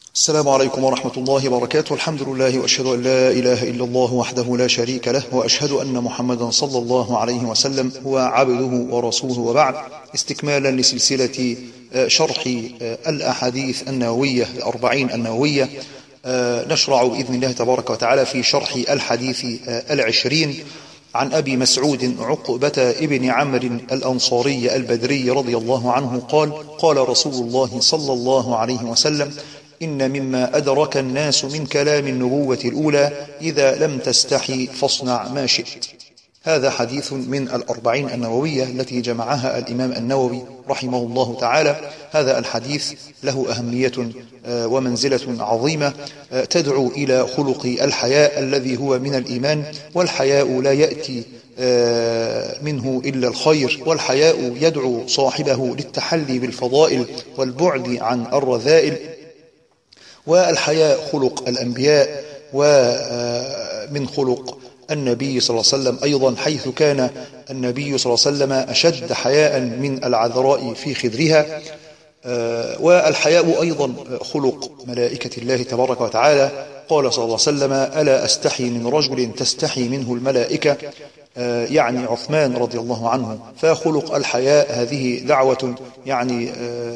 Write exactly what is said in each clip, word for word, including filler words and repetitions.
السلام عليكم ورحمة الله وبركاته. الحمد لله وأشهد أن لا إله إلا الله وحده لا شريك له، وأشهد أن محمدا صلى الله عليه وسلم هو عبده ورسوله، وبعد. استكمالا لسلسلة شرح الأحاديث النووية الأربعين النووية، نشرع بإذن الله تبارك وتعالى في شرح الحديث العشرين عن أبي مسعود عقبة ابن عمرو الأنصاري البدري رضي الله عنه قال: قال رسول الله صلى الله عليه وسلم: إن مما أدرك الناس من كلام النبوة الأولى إذا لم تستحي فاصنع ما شئت. هذا حديث من الأربعين النووية التي جمعها الإمام النووي رحمه الله تعالى. هذا الحديث له أهمية ومنزلة عظيمة تدعو إلى خلق الحياء الذي هو من الإيمان، والحياء لا يأتي منه إلا الخير، والحياء يدعو صاحبه للتحلي بالفضائل والبعد عن الرذائل، والحياء خلق الأنبياء ومن خلق النبي صلى الله عليه وسلم أيضا، حيث كان النبي صلى الله عليه وسلم أشد حياء من العذراء في خدرها. والحياء أيضا خلق ملائكة الله تبارك وتعالى. قال صلى الله عليه وسلم: ألا أستحي من رجل تستحي منه الملائكة، يعني عثمان رضي الله عنه. فخلق الحياء هذه دعوة يعني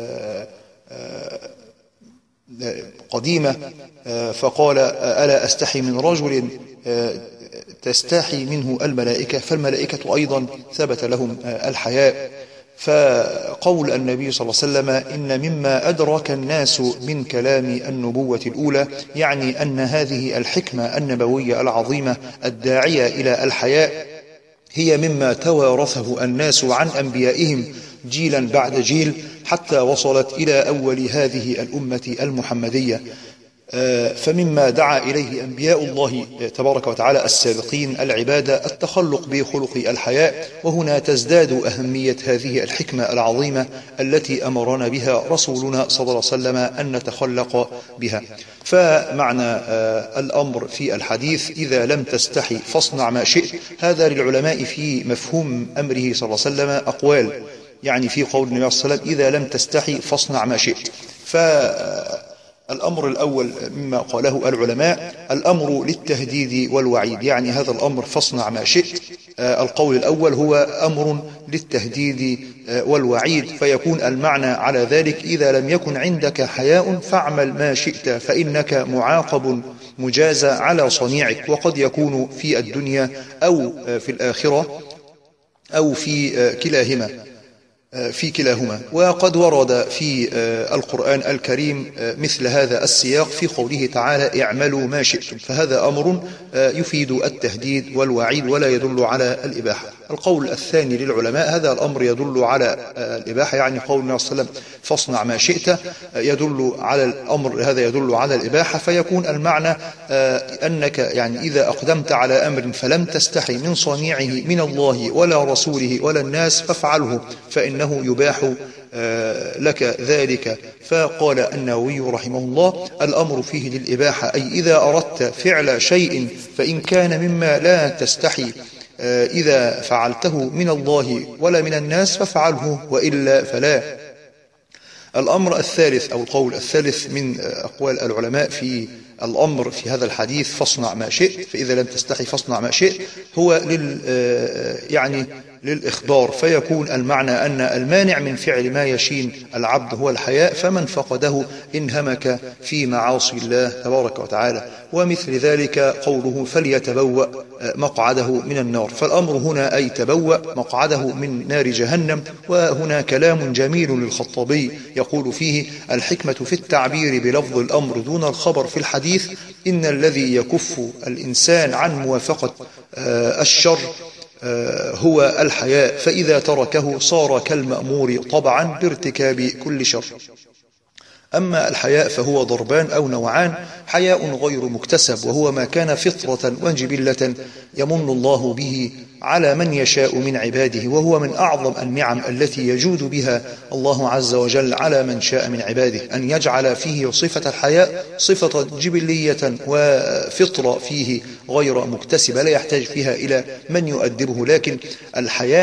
قديمة، فقال: ألا أستحي من رجل تستحي منه الملائكة، فالملائكة أيضا ثبت لهم الحياء. فقول النبي صلى الله عليه وسلم: إن مما أدرك الناس من كلام النبوة الأولى، يعني أن هذه الحكمة النبوية العظيمة الداعية إلى الحياء هي مما توارثه الناس عن أنبيائهم جيلا بعد جيل، حتى وصلت إلى أول هذه الأمة المحمدية. فمما دعا إليه أنبياء الله تبارك وتعالى السابقين العبادة التخلق بخلق الحياء، وهنا تزداد أهمية هذه الحكمة العظيمة التي أمرنا بها رسولنا صلى الله عليه وسلم أن نتخلق بها. فمعنى الأمر في الحديث: إذا لم تستحي فاصنع ما شئت، هذا للعلماء في مفهوم أمره صلى الله عليه وسلم أقوال. يعني في قول النبي صلى الله عليه وسلم: إذا لم تستحي فاصنع ما شئت. فالأمر الأول مما قاله العلماء الأمر للتهديد والوعيد، يعني هذا الأمر فاصنع ما شئت. القول الأول هو أمر للتهديد والوعيد، فيكون المعنى على ذلك: إذا لم يكن عندك حياء فاعمل ما شئت، فإنك معاقب مجازى على صنيعك، وقد يكون في الدنيا أو في الآخرة أو في كلاهما في كلاهما. وقد ورد في القرآن الكريم مثل هذا السياق في قوله تعالى: اعملوا ما شئتم، فهذا أمر يفيد التهديد والوعيد ولا يدل على الإباحة. القول الثاني للعلماء: هذا الأمر يدل على الإباحة، يعني قول النبي صلى الله عليه وسلم: فاصنع ما شئت، يدل على الأمر، هذا يدل على الإباحة. فيكون المعنى أنك يعني إذا أقدمت على أمر فلم تستحي من صنيعه من الله ولا رسوله ولا الناس فافعله، فإن أنه يباح لك ذلك. فقال النووي رحمه الله: الأمر فيه للإباحة، أي إذا أردت فعل شيء فإن كان مما لا تستحي إذا فعلته من الله ولا من الناس فافعله، وإلا فلا. الأمر الثالث أو القول الثالث من أقوال العلماء في الأمر في هذا الحديث: فاصنع ما شئت، فإذا لم تستحي فاصنع ما شئت، هو لل يعني للإخبار. فيكون المعنى أن المانع من فعل ما يشين العبد هو الحياء، فمن فقده انهمك في معاصي الله تبارك وتعالى. ومثل ذلك قوله: فليتبوأ مقعده من النار. فالأمر هنا أي تبوأ مقعده من نار جهنم. وهنا كلام جميل للخطابي يقول فيه: الحكمة في التعبير بلفظ الأمر دون الخبر في الحديث إن الذي يكف الإنسان عن موافقة الشر هو الحياء، فإذا تركه صار كالمأمور طبعا بارتكاب كل شر. أما الحياء فهو ضربان أو نوعان: حياء غير مكتسب، وهو ما كان فطرة وجبلة يمن الله به على من يشاء من عباده، وهو من أعظم النعم التي يجود بها الله عز وجل على من شاء من عباده، أن يجعل فيه صفة الحياء صفة جبلية وفطرة فيه غير مكتسبة لا يحتاج فيها إلى من يؤدبه. لكن الحياء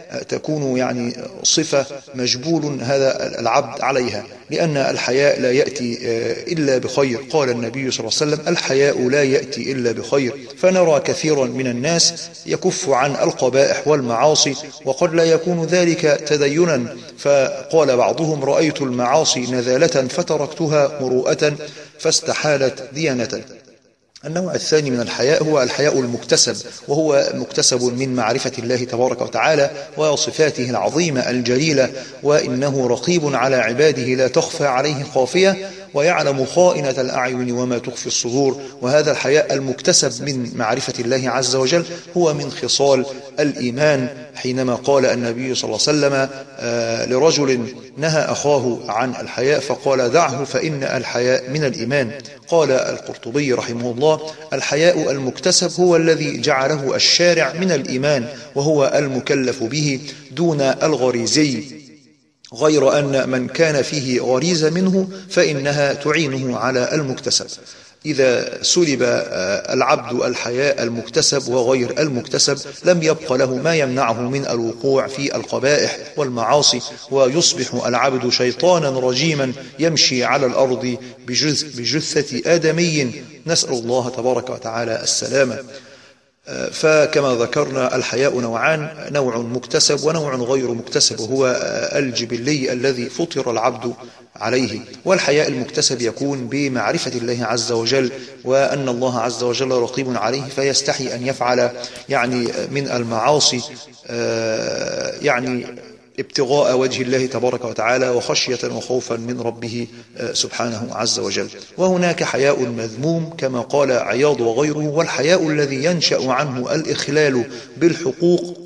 تكون يعني صفة مجبول هذا العبد عليها، لأن الحياء لا يأتي إلا بخير. قال النبي صلى الله عليه وسلم: الحياء لا يأتي إلا بخير. فنرى كثيرا من الناس يكف عن القبائح والمعاصي، وقد لا يكون ذلك تدينا، فقال بعضهم: رأيت المعاصي نذالة فتركتها مروءة فاستحالت ديانة. النوع الثاني من الحياء هو الحياء المكتسب، وهو مكتسب من معرفة الله تبارك وتعالى وصفاته العظيمة الجليلة، وإنه رقيب على عباده لا تخفى عليه خافية، ويعلم خائنة الأعين وما تخفي الصدور. وهذا الحياء المكتسب من معرفة الله عز وجل هو من خصال الإيمان، حينما قال النبي صلى الله عليه وسلم آه لرجل نهى أخاه عن الحياء فقال: دعه فإن الحياء من الإيمان. قال القرطبي رحمه الله: الحياء المكتسب هو الذي جعله الشارع من الإيمان، وهو المكلف به دون الغريزي، غير أن من كان فيه غريزة منه فإنها تعينه على المكتسب. إذا سلب العبد الحياء المكتسب وغير المكتسب لم يبق له ما يمنعه من الوقوع في القبائح والمعاصي، ويصبح العبد شيطانا رجيما يمشي على الأرض بجثة آدمي، نسأل الله تبارك وتعالى السلامة. فكما ذكرنا الحياء نوعان: نوع مكتسب ونوع غير مكتسب، وهو الجبلي الذي فطر العبد عليه. والحياء المكتسب يكون بمعرفة الله عز وجل، وأن الله عز وجل رقيب عليه فيستحي أن يفعل يعني من المعاصي يعني ابتغاء وجه الله تبارك وتعالى وخشية وخوفا من ربه سبحانه عز وجل. وهناك حياء مذموم كما قال عياض وغيره: والحياء الذي ينشأ عنه الإخلال بالحقوق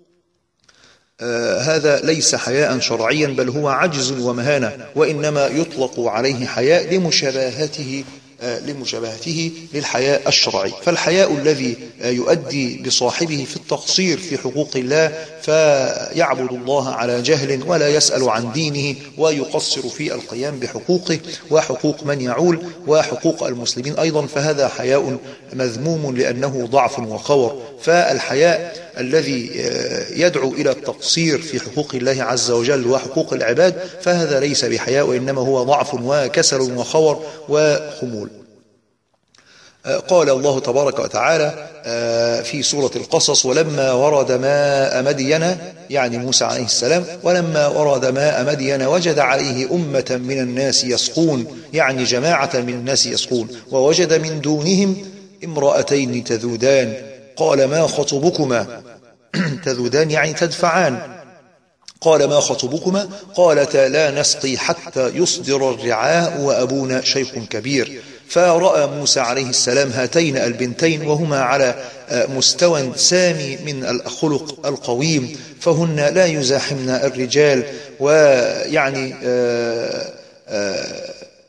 آه هذا ليس حياء شرعيا، بل هو عجز ومهانة، وإنما يطلق عليه حياء لمشابهته لمشابهته للحياء الشرعي. فالحياء الذي يؤدي بصاحبه في التقصير في حقوق الله فيعبد الله على جهل ولا يسأل عن دينه ويقصر في القيام بحقوقه وحقوق من يعول وحقوق المسلمين أيضا، فهذا حياء مذموم لأنه ضعف وخور. فالحياء الذي يدعو إلى التقصير في حقوق الله عز وجل وحقوق العباد فهذا ليس بحياء، وإنما هو ضعف وكسل وخور وخمول. قال الله تبارك وتعالى في سورة القصص: ولما ورد ماء مدين، يعني موسى عليه السلام، ولما ورد ماء مدين وجد عليه أمة من الناس يسقون، يعني جماعة من الناس يسقون، ووجد من دونهم امرأتين تذودان، قال: ما خطبكما؟ تذودان يعني تدفعان. قال: ما خطبكما؟ قالتا: لا نسقي حتى يصدر الرعاء وأبونا شيخ كبير. فرأى موسى عليه السلام هاتين البنتين وهما على مستوى سامي من الخلق القويم، فهن لا يزاحمن الرجال، ويعني آآ آآ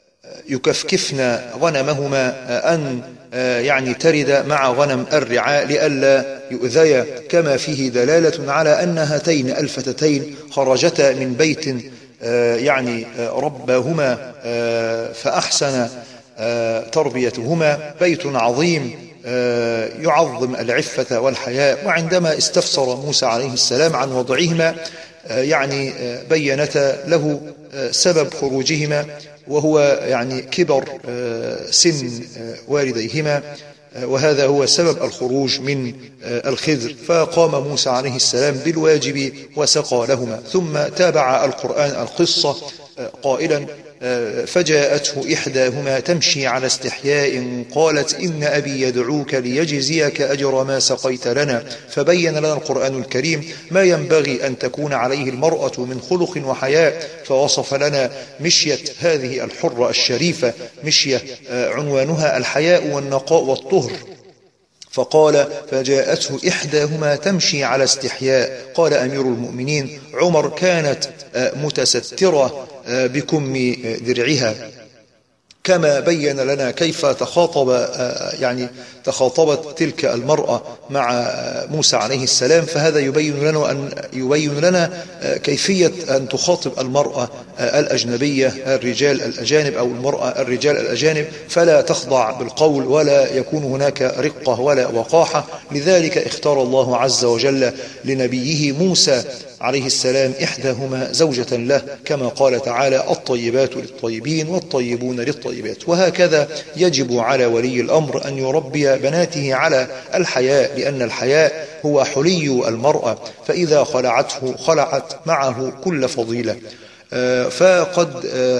يكفكفن غنمهما أن يعني ترد مع غنم الرعاء لئلا يؤذيا، كما فيه دلالة على أن هاتين الفتاتين خرجتا من بيت يعني رباهما فأحسن تربيتهما، بيت عظيم يعظم العفة والحياء. وعندما استفسر موسى عليه السلام عن وضعهما يعني بينتا له سبب خروجهما، وهو يعني كبر سن والديهما، وهذا هو سبب الخروج من الخضر. فقام موسى عليه السلام بالواجب وسقى لهما، ثم تابع القرآن القصة قائلا: فجاءته إحداهما تمشي على استحياء قالت: إن أبي يدعوك ليجزيك أجر ما سقيت لنا. فبين لنا القرآن الكريم ما ينبغي أن تكون عليه المرأة من خلق وحياء، فوصف لنا مشية هذه الحرة الشريفة، مشية عنوانها الحياء والنقاء والطهر. فقال: فجاءته إحداهما تمشي على استحياء. قال أمير المؤمنين عمر: كانت متسترة بكم درعها، كما بين لنا كيف تخاطب يعني تخاطبت تلك المرأة مع موسى عليه السلام، فهذا يبين لنا أن يبين لنا كيفية أن تخاطب المرأة الأجنبية الرجال الأجانب أو المرأة الرجال الأجانب، فلا تخضع بالقول ولا يكون هناك رقة ولا وقاحة. لذلك اختار الله عز وجل لنبيه موسى عليه السلام إحداهما زوجة له، كما قال تعالى: الطيبات للطيبين والطيبون للطيبات. وهكذا يجب على ولي الأمر أن يربي بناته على الحياء، لأن الحياء هو حلي المرأة، فإذا خلعته خلعت معه كل فضيلة. فقد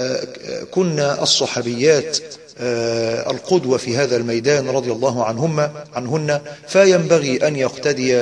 كنا الصحابيات القدوة في هذا الميدان رضي الله عنهن عنهن فينبغي أن يقتدي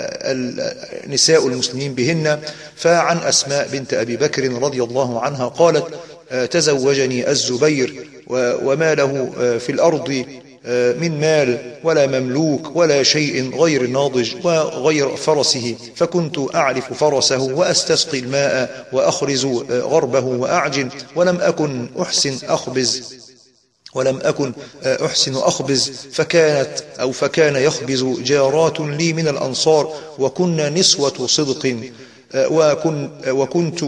نساء المسلمين بهن. فعن أسماء بنت أبي بكر رضي الله عنها قالت: تزوجني الزبير وما له في الأرض من مال ولا مملوك ولا شيء غير ناضج وغير فرسه، فكنت أعرف فرسه وأستسقي الماء وأخرز غربه وأعجن، ولم أكن أحسن أخبز ولم أكن أحسن أخبز فكانت أو فكان يخبز جارات لي من الأنصار، وكنا نسوة صدق، وكن وكنت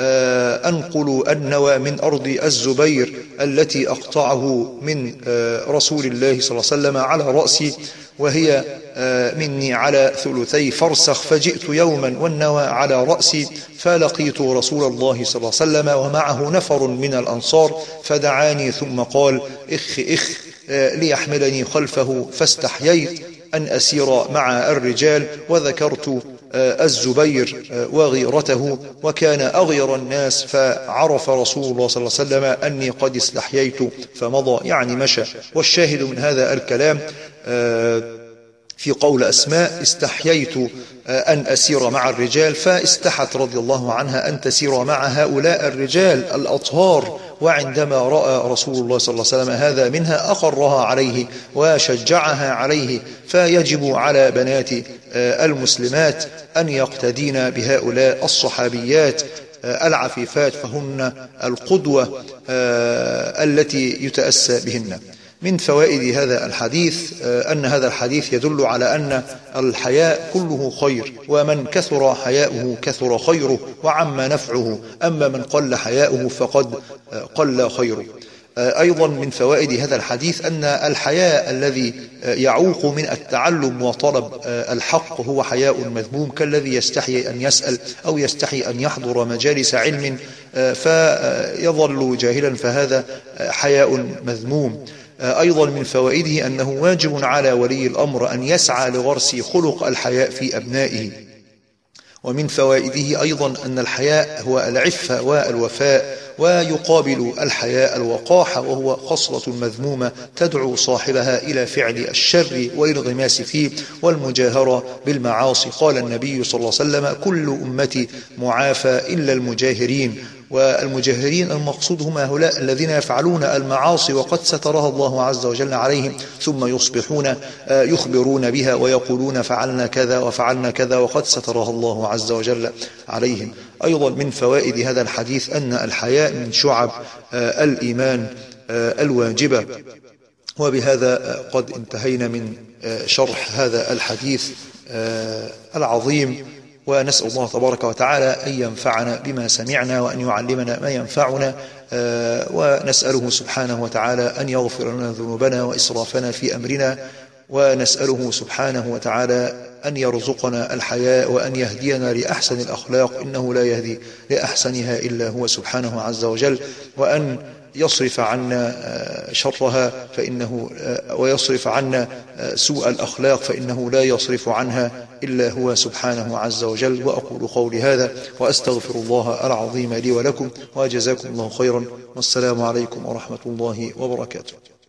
أنقل النوى من أرض الزبير التي أقطعه من رسول الله صلى الله عليه وسلم على رأسي، وهي مني على ثلثي فرسخ. فجئت يوما والنوى على رأسي، فلقيت رسول الله صلى الله عليه وسلم ومعه نفر من الأنصار، فدعاني ثم قال: إخ إخ ليحملني خلفه، فاستحييت أن أسير مع الرجال، وذكرت الزبير وغيرته، وكان أغير الناس، فعرف رسول الله صلى الله عليه وسلم أني قد استحييت فمضى، يعني مشى. والشاهد من هذا الكلام في قول أسماء: استحييت أن أسير مع الرجال، فاستحت رضي الله عنها أن تسير مع هؤلاء الرجال الأطهار. وعندما رأى رسول الله صلى الله عليه وسلم هذا منها أقرها عليه وشجعها عليه. فيجب على بنات المسلمات أن يقتدين بهؤلاء الصحابيات العفيفات، فهن القدوة التي يتأسى بهن. من فوائد هذا الحديث أن هذا الحديث يدل على أن الحياء كله خير، ومن كثر حياؤه كثر خيره وعم نفعه، أما من قل حياؤه فقد قل خيره. أيضا من فوائد هذا الحديث أن الحياء الذي يعوق من التعلم وطلب الحق هو حياء مذموم، كالذي يستحي أن يسأل أو يستحي أن يحضر مجالس علم فيظل جاهلا، فهذا حياء مذموم. أيضا من فوائده أنه واجب على ولي الأمر أن يسعى لغرس خلق الحياء في أبنائه. ومن فوائده أيضا أن الحياء هو العفة والوفاء، ويقابل الحياء الوقاحة، وهو خصلة مذمومة تدعو صاحبها إلى فعل الشر والانغماس فيه والمجاهرة بالمعاصي. قال النبي صلى الله عليه وسلم: كل أمتي معافى إلا المجاهرين. والمجاهرين المقصود هم هؤلاء الذين يفعلون المعاصي وقد سترها الله عز وجل عليهم، ثم يصبحون يخبرون بها ويقولون فعلنا كذا وفعلنا كذا وقد سترها الله عز وجل عليهم. أيضا من فوائد هذا الحديث أن الحياء من شعب الإيمان الواجبة. وبهذا قد انتهينا من شرح هذا الحديث العظيم، ونسأل الله تبارك وتعالى أن ينفعنا بما سمعنا وأن يعلمنا ما ينفعنا، ونسأله سبحانه وتعالى أن يغفر لنا ذنوبنا وإسرافنا في أمرنا، ونسأله سبحانه وتعالى أن يرزقنا الحياء وأن يهدينا لأحسن الأخلاق، إنه لا يهدي لأحسنها إلا هو سبحانه عز وجل، وأن يصرف عنا شرها فإنه ويصرف عنا سوء الأخلاق فإنه لا يصرف عنها إلا هو سبحانه عز وجل. وأقول قولي هذا وأستغفر الله العظيم لي ولكم، وجزاكم الله خيرا، والسلام عليكم ورحمة الله وبركاته.